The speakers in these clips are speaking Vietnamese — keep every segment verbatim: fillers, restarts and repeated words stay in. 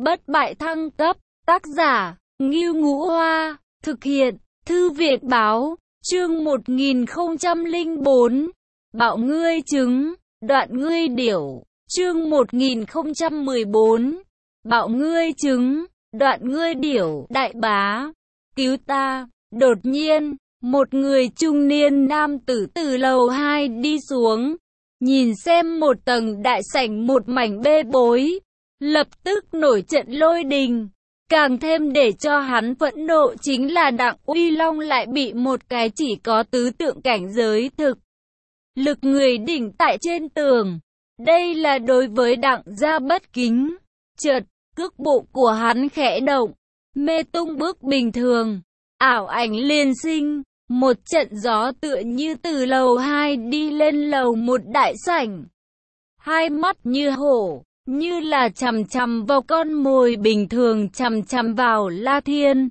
Bất bại thăng cấp, tác giả, Ngưu Ngũ Hoa, thực hiện, Thư viện báo, chương một nghìn không trăm lẻ bốn, Bạo ngươi trứng, đoạn ngươi điểu, chương một nghìn không trăm mười bốn, Bạo ngươi trứng, đoạn ngươi điểu, đại bá, cứu ta, đột nhiên, một người trung niên nam tử từ lầu hai đi xuống, nhìn xem một tầng đại sảnh một mảnh bê bối, lập tức nổi trận lôi đình. Càng thêm để cho hắn phẫn nộ chính là Đặng Uy Long lại bị một cái chỉ có tứ tượng cảnh giới thực lực người đỉnh tại trên tường. Đây là đối với Đặng gia bất kính. Chợt, cước bộ của hắn khẽ động, mê tung bước bình thường, ảo ảnh liền sinh, một trận gió tựa như từ lầu hai đi lên lầu một đại sảnh. Hai mắt như hổ, như là chằm chằm vào con mồi bình thường chằm chằm vào La Thiên.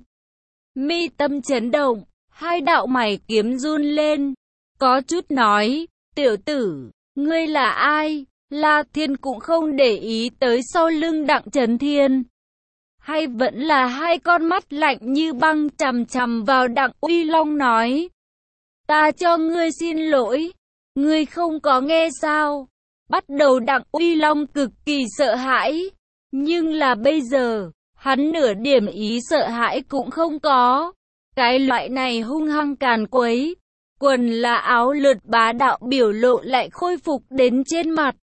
Mi tâm chấn động, hai đạo mày kiếm run lên, có chút nói, tiểu tử, ngươi là ai? La Thiên cũng không để ý tới sau lưng Đặng Chấn Thiên. Hay vẫn là hai con mắt lạnh như băng chằm chằm vào Đặng Uy Long nói, ta cho ngươi xin lỗi, ngươi không có nghe sao? Bắt đầu Đặng Uy Long cực kỳ sợ hãi, nhưng là bây giờ, hắn nửa điểm ý sợ hãi cũng không có. Cái loại này hung hăng càn quấy, quần là áo lượt bá đạo biểu lộ lại khôi phục đến trên mặt.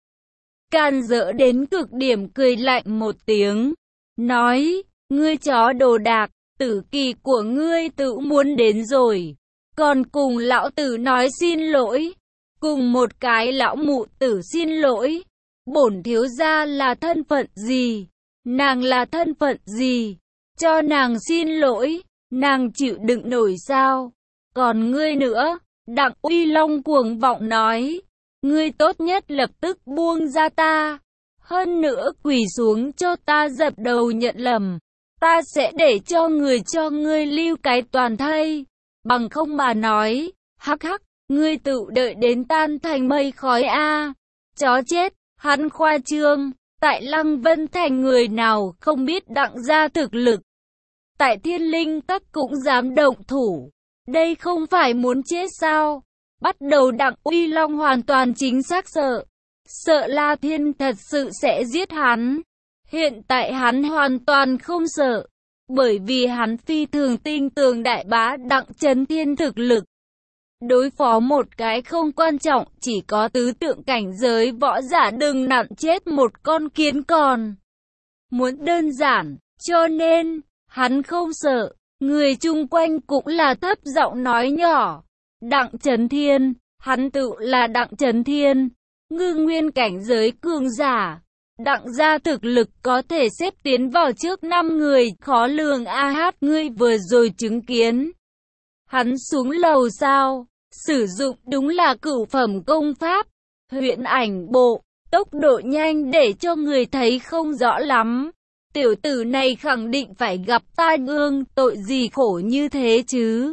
Càn rỡ đến cực điểm cười lạnh một tiếng, nói, ngươi chó đồ đạc, tử kỳ của ngươi tự muốn đến rồi, còn cùng lão tử nói xin lỗi. Cùng một cái lão mụ tử xin lỗi, bổn thiếu gia là thân phận gì, nàng là thân phận gì, cho nàng xin lỗi, nàng chịu đựng nổi sao? Còn ngươi nữa, Đặng Uy Long cuồng vọng nói, ngươi tốt nhất lập tức buông ra ta, hơn nữa quỳ xuống cho ta dập đầu nhận lầm, ta sẽ để cho người cho ngươi lưu cái toàn thây, bằng không mà nói, hắc hắc. Ngươi tự đợi đến tan thành mây khói a, à. Chó chết, hắn khoa trương, tại Lăng Vân Thành người nào không biết Đặng gia thực lực. Tại Thiên Linh Các cũng dám động thủ, đây không phải muốn chết sao? Bắt đầu Đặng Uy Long hoàn toàn chính xác sợ, sợ La Thiên thật sự sẽ giết hắn. Hiện tại hắn hoàn toàn không sợ, bởi vì hắn phi thường tin tưởng đại bá Đặng Chấn Thiên thực lực. Đối phó một cái không quan trọng, chỉ có tứ tượng cảnh giới võ giả đừng nặn chết một con kiến còn muốn đơn giản, cho nên, hắn không sợ, người chung quanh cũng là thấp giọng nói nhỏ. Đặng Chấn Thiên, hắn tự là Đặng Chấn Thiên, ngư nguyên cảnh giới cường giả. Đặng gia thực lực có thể xếp tiến vào trước năm người, khó lường a hát ngươi vừa rồi chứng kiến. Hắn xuống lầu sao, sử dụng đúng là cửu phẩm công pháp, huyễn ảnh bộ, tốc độ nhanh để cho người thấy không rõ lắm. Tiểu tử này khẳng định phải gặp tai ương, tội gì khổ như thế chứ?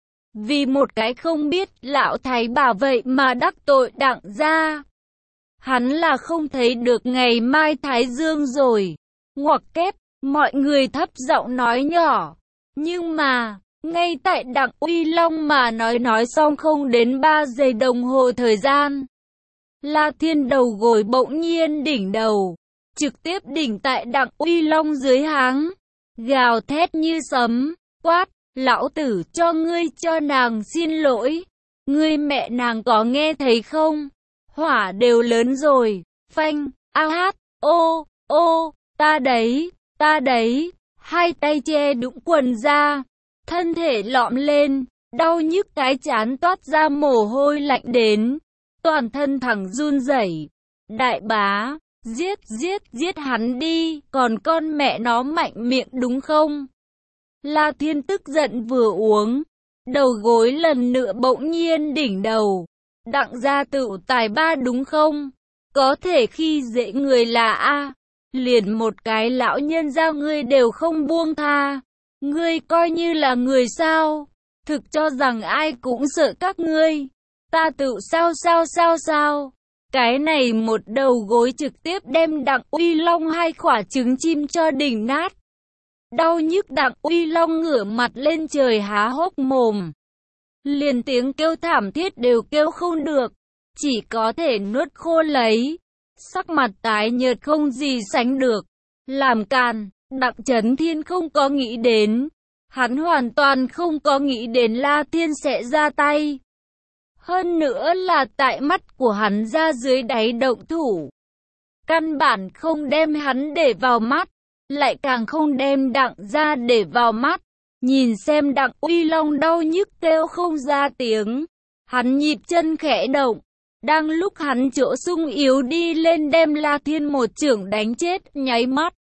Vì một cái không biết lão thái bà vậy mà đắc tội Đặng gia. Hắn là không thấy được ngày mai thái dương rồi. Ngoặc kép, mọi người thấp giọng nói nhỏ. Nhưng mà, ngay tại Đặng Uy Long mà nói nói xong không đến ba giây đồng hồ thời gian, La Thiên đầu gối bỗng nhiên đỉnh đầu, trực tiếp đỉnh tại Đặng Uy Long dưới háng, gào thét như sấm, quát, lão tử cho ngươi cho nàng xin lỗi, ngươi mẹ nàng có nghe thấy không? Hỏa đều lớn rồi, phanh, a hát, ô, ô, ta đấy, ta đấy, hai tay che đũng quần ra. Thân thể lõm lên, đau nhức cái chán toát ra mồ hôi lạnh đến, toàn thân thẳng run rẩy. Đại bá, giết giết giết hắn đi, còn con mẹ nó mạnh miệng đúng không? La Thiên tức giận vừa uống, đầu gối lần nữa bỗng nhiên đỉnh đầu. Đặng gia tự tài ba đúng không? Có thể khi dễ người là a, liền một cái lão nhân gia ngươi đều không buông tha. Ngươi coi như là người sao? Thực cho rằng ai cũng sợ các ngươi. Ta tự sao sao sao sao? Cái này một đầu gối trực tiếp đem Đặng Uy Long hai quả trứng chim cho đỉnh nát. Đau nhức Đặng Uy Long ngửa mặt lên trời há hốc mồm. Liền tiếng kêu thảm thiết đều kêu không được, chỉ có thể nuốt khô lấy. Sắc mặt tái nhợt không gì sánh được. Làm càn, Đặng Chấn Thiên không có nghĩ đến. Hắn hoàn toàn không có nghĩ đến La Thiên sẽ ra tay. Hơn nữa là tại mắt của hắn ra dưới đáy động thủ. Căn bản không đem hắn để vào mắt, lại càng không đem Đặng ra để vào mắt. Nhìn xem Đặng Uy Long đau nhức kêu không ra tiếng. Hắn nhịp chân khẽ động. Đang lúc hắn chỗ sung yếu đi lên đem La Thiên một chưởng đánh chết, nháy mắt.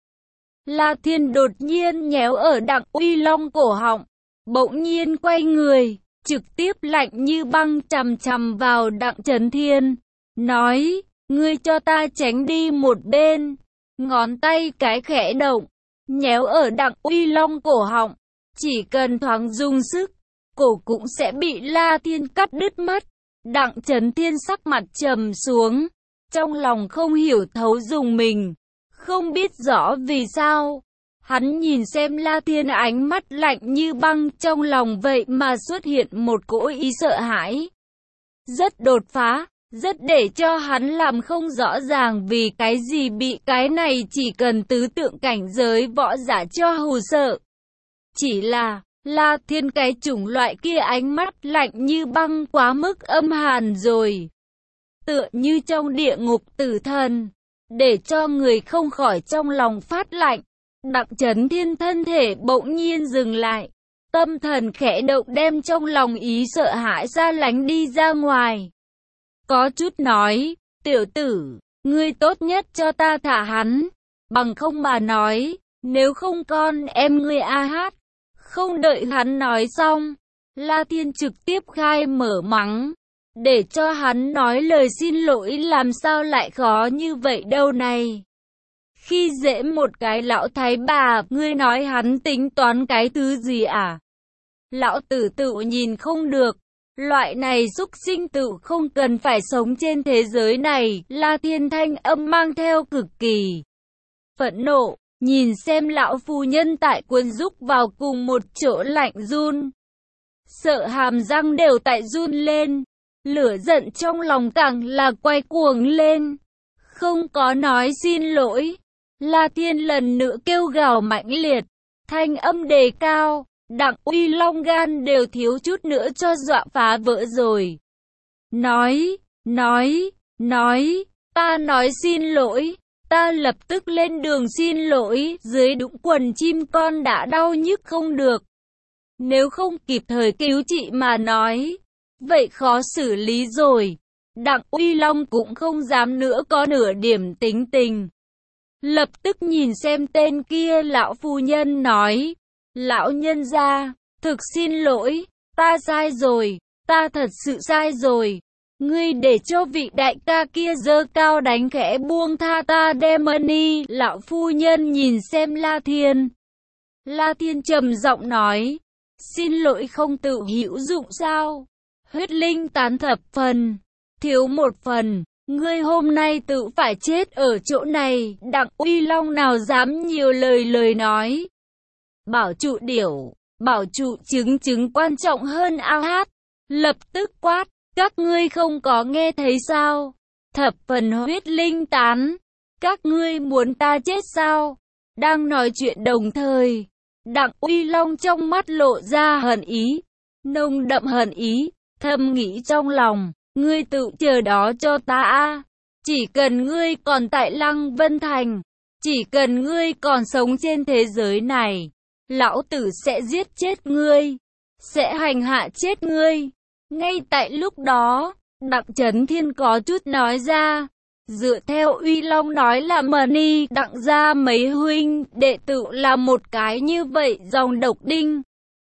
La Thiên đột nhiên nhéo ở Đặng Uy Long cổ họng. Bỗng nhiên quay người, trực tiếp lạnh như băng chằm chằm vào Đặng Chấn Thiên. Nói, ngươi cho ta tránh đi một bên. Ngón tay cái khẽ động, nhéo ở Đặng Uy Long cổ họng. Chỉ cần thoáng dùng sức, cổ cũng sẽ bị La Thiên cắt đứt mất. Đặng Chấn Thiên sắc mặt trầm xuống, trong lòng không hiểu thấu dùng mình, không biết rõ vì sao. Hắn nhìn xem La Thiên ánh mắt lạnh như băng, trong lòng vậy mà xuất hiện một cỗ ý sợ hãi. Rất đột phá, rất để cho hắn làm không rõ ràng vì cái gì bị cái này chỉ cần tứ tượng cảnh giới võ giả cho hù sợ. Chỉ là, La Thiên cái chủng loại kia ánh mắt lạnh như băng quá mức âm hàn rồi. Tựa như trong địa ngục tử thần, để cho người không khỏi trong lòng phát lạnh. Đặng Chấn Thiên thân thể bỗng nhiên dừng lại. Tâm thần khẽ động đem trong lòng ý sợ hãi ra lánh đi ra ngoài. Có chút nói, tiểu tử, ngươi tốt nhất cho ta thả hắn. Bằng không mà nói, nếu không con em ngươi a hát. Không đợi hắn nói xong, La Thiên trực tiếp khai mở mắng. Để cho hắn nói lời xin lỗi làm sao lại khó như vậy đâu này. Khi dễ một cái lão thái bà, ngươi nói hắn tính toán cái thứ gì à? Lão tử tự nhìn không được. Loại này xúc sinh tự không cần phải sống trên thế giới này. La Thiên thanh âm mang theo cực kỳ phẫn nộ. Nhìn xem lão phu nhân tại quân rúc vào cùng một chỗ lạnh run. Sợ hàm răng đều tại run lên. Lửa giận trong lòng càng là quay cuồng lên. Không có nói xin lỗi. La Thiên lần nữa kêu gào mãnh liệt. Thanh âm đề cao. Đặng Uy Long gan đều thiếu chút nữa cho dọa phá vỡ rồi. Nói, nói, nói, ta nói xin lỗi. Ta lập tức lên đường xin lỗi, dưới đũng quần chim con đã đau nhức không được. Nếu không kịp thời cứu trị mà nói, vậy khó xử lý rồi. Đặng Uy Long cũng không dám nữa có nửa điểm tính tình. Lập tức nhìn xem tên kia lão phu nhân nói, lão nhân gia, thực xin lỗi, ta sai rồi, ta thật sự sai rồi. Ngươi để cho vị đại ca kia giơ cao đánh khẽ buông tha ta đem ơn. Lão phu nhân nhìn xem La Thiên. La Thiên trầm giọng nói, xin lỗi không tự hữu dụng sao? Huyết linh tán thập phần, thiếu một phần, ngươi hôm nay tự phải chết ở chỗ này. Đặng Uy Long nào dám nhiều lời lời nói. Bảo trụ điểu, bảo trụ trứng trứng quan trọng hơn ao hát. Lập tức quát. Các ngươi không có nghe thấy sao? Thập phần huyết linh tán. Các ngươi muốn ta chết sao? Đang nói chuyện đồng thời, Đặng Uy Long trong mắt lộ ra hận ý. Nồng đậm hận ý, thầm nghĩ trong lòng, ngươi tự chờ đó cho ta a. Chỉ cần ngươi còn tại Lăng Vân Thành, chỉ cần ngươi còn sống trên thế giới này, lão tử sẽ giết chết ngươi, sẽ hành hạ chết ngươi. Ngay tại lúc đó, Đặng Chấn Thiên có chút nói ra, dựa theo Uy Long nói là Mani Đặng gia mấy huynh đệ tử là một cái như vậy dòng độc đinh.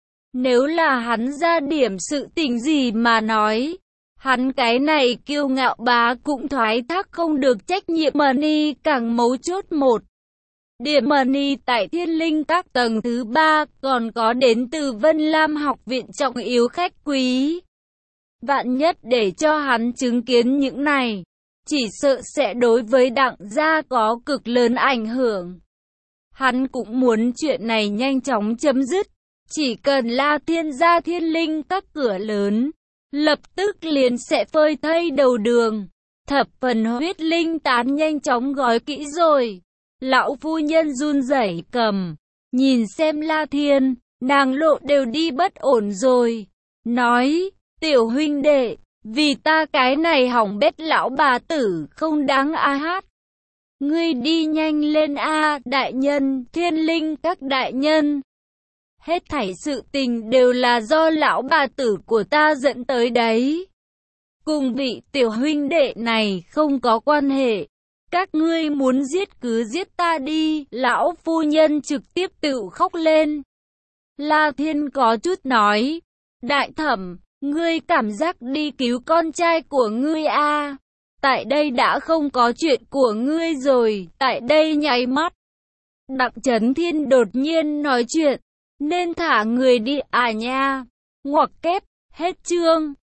Nếu là hắn ra điểm sự tình gì mà nói, hắn cái này kiêu ngạo bá cũng thoái thác không được trách nhiệm. Mani càng mấu chốt một. Điểm Mani tại Thiên Linh các tầng thứ ba, còn có đến từ Vân Lam học viện trọng yếu khách quý. Vạn nhất để cho hắn chứng kiến những này, chỉ sợ sẽ đối với Đặng gia có cực lớn ảnh hưởng. Hắn cũng muốn chuyện này nhanh chóng chấm dứt, chỉ cần La Thiên gia Thiên Linh các cửa lớn, lập tức liền sẽ phơi thây đầu đường. Thập phần huyết linh tán nhanh chóng gói kỹ rồi. Lão phu nhân run rẩy cầm, nhìn xem La Thiên, nàng lộ đều đi bất ổn rồi. Nói, tiểu huynh đệ, vì ta cái này hỏng bét lão bà tử không đáng a hát. Ngươi đi nhanh lên a, đại nhân, Thiên Linh các đại nhân. Hết thảy sự tình đều là do lão bà tử của ta dẫn tới đấy. Cùng vị tiểu huynh đệ này không có quan hệ. Các ngươi muốn giết cứ giết ta đi. Lão phu nhân trực tiếp tự khóc lên. La Thiên có chút nói. Đại thẩm, ngươi cảm giác đi cứu con trai của ngươi a. À. Tại đây đã không có chuyện của ngươi rồi. Tại đây nháy mắt. Đặng Chấn Thiên đột nhiên nói chuyện. Nên thả người đi à nha. Ngoặc kép, hết chương.